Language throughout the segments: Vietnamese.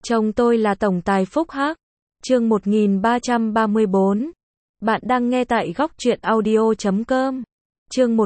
Chồng tôi là tổng tài phúc hắc. Chương 1334. Bạn đang nghe tại góc truyện audio.com. Chương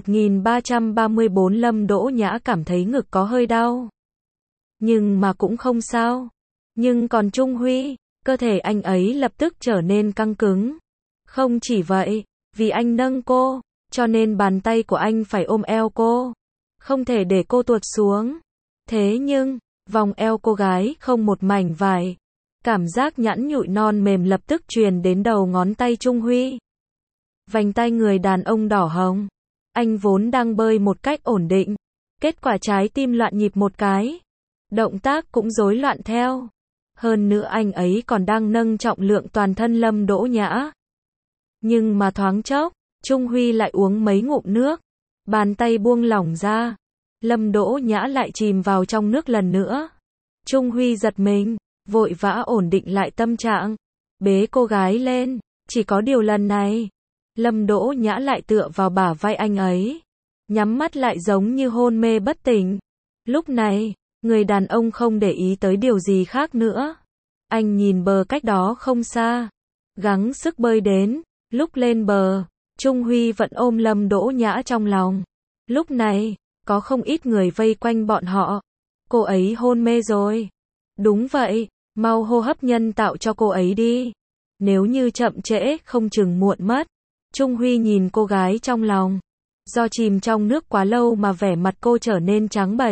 1334. Lâm Đỗ Nhã cảm thấy ngực có hơi đau. Nhưng mà cũng không sao. Nhưng còn Trung Huy, cơ thể anh ấy lập tức trở nên căng cứng. Không chỉ vậy, vì anh nâng cô, cho nên bàn tay của anh phải ôm eo cô. Không thể để cô tuột xuống. Thế nhưng, vòng eo cô gái không một mảnh vải. Cảm giác nhẵn nhụi non mềm lập tức truyền đến đầu ngón tay Trung Huy. Vành tay người đàn ông đỏ hồng. Anh vốn đang bơi một cách ổn định. Kết quả trái tim loạn nhịp một cái. Động tác cũng rối loạn theo. Hơn nữa anh ấy còn đang nâng trọng lượng toàn thân Lâm Đỗ Nhã. Nhưng mà thoáng chốc, Trung Huy lại uống mấy ngụm nước. Bàn tay buông lỏng ra. Lâm Đỗ Nhã lại chìm vào trong nước lần nữa. Trung Huy giật mình, vội vã ổn định lại tâm trạng. Bế cô gái lên, chỉ có điều lần này. Lâm Đỗ Nhã lại tựa vào bả vai anh ấy. Nhắm mắt lại giống như hôn mê bất tỉnh. Lúc này, người đàn ông không để ý tới điều gì khác nữa. Anh nhìn bờ cách đó không xa. Gắng sức bơi đến. Lúc lên bờ, Trung Huy vẫn ôm Lâm Đỗ Nhã trong lòng. Lúc này, có không ít người vây quanh bọn họ. Cô ấy hôn mê rồi. Đúng vậy, mau hô hấp nhân tạo cho cô ấy đi. Nếu như chậm trễ không chừng muộn mất. Trung Huy nhìn cô gái trong lòng. Do chìm trong nước quá lâu mà vẻ mặt cô trở nên trắng bệch.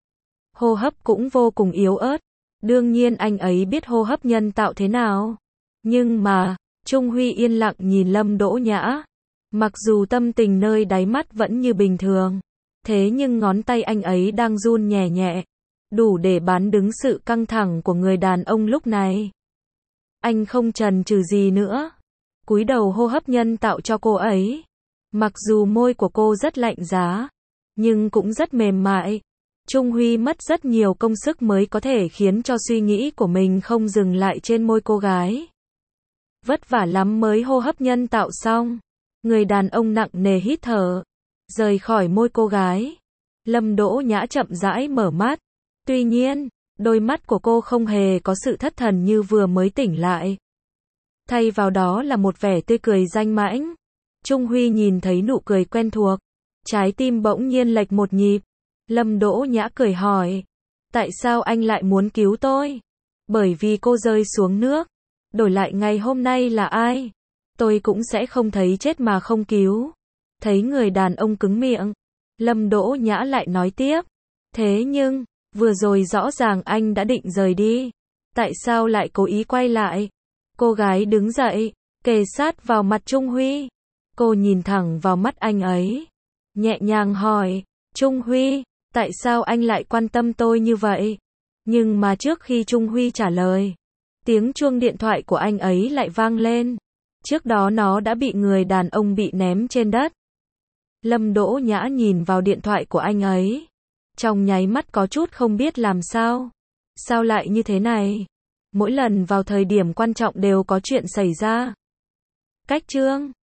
Hô hấp cũng vô cùng yếu ớt. Đương nhiên anh ấy biết hô hấp nhân tạo thế nào. Nhưng mà, Trung Huy yên lặng nhìn Lâm Đỗ Nhã. Mặc dù tâm tình nơi đáy mắt vẫn như bình thường. Thế nhưng ngón tay anh ấy đang run nhẹ nhẹ. Đủ để bán đứng sự căng thẳng của người đàn ông lúc này. Anh không chần chừ gì nữa. Cúi đầu hô hấp nhân tạo cho cô ấy. Mặc dù môi của cô rất lạnh giá. Nhưng cũng rất mềm mại. Trung Huy mất rất nhiều công sức mới có thể khiến cho suy nghĩ của mình không dừng lại trên môi cô gái. Vất vả lắm mới hô hấp nhân tạo xong. Người đàn ông nặng nề hít thở. Rời khỏi môi cô gái. Lâm Đỗ Nhã chậm rãi mở mắt. Tuy nhiên, đôi mắt của cô không hề có sự thất thần như vừa mới tỉnh lại. Thay vào đó là một vẻ tươi cười danh mãnh. Trung Huy nhìn thấy nụ cười quen thuộc. Trái tim bỗng nhiên lệch một nhịp. Lâm Đỗ Nhã cười hỏi. Tại sao anh lại muốn cứu tôi? Bởi vì cô rơi xuống nước. Đổi lại ngày hôm nay là ai? Tôi cũng sẽ không thấy chết mà không cứu. Thấy người đàn ông cứng miệng. Lâm Đỗ Nhã lại nói tiếp. Thế nhưng, vừa rồi rõ ràng anh đã định rời đi. Tại sao lại cố ý quay lại? Cô gái đứng dậy, kề sát vào mặt Trung Huy. Cô nhìn thẳng vào mắt anh ấy. Nhẹ nhàng hỏi. Trung Huy, tại sao anh lại quan tâm tôi như vậy? Nhưng mà trước khi Trung Huy trả lời, tiếng chuông điện thoại của anh ấy lại vang lên. Trước đó nó đã bị người đàn ông bị ném trên đất. Lâm Đỗ Nhã nhìn vào điện thoại của anh ấy. Trong nháy mắt có chút không biết làm sao. Sao lại như thế này? Mỗi lần vào thời điểm quan trọng đều có chuyện xảy ra. Cách chương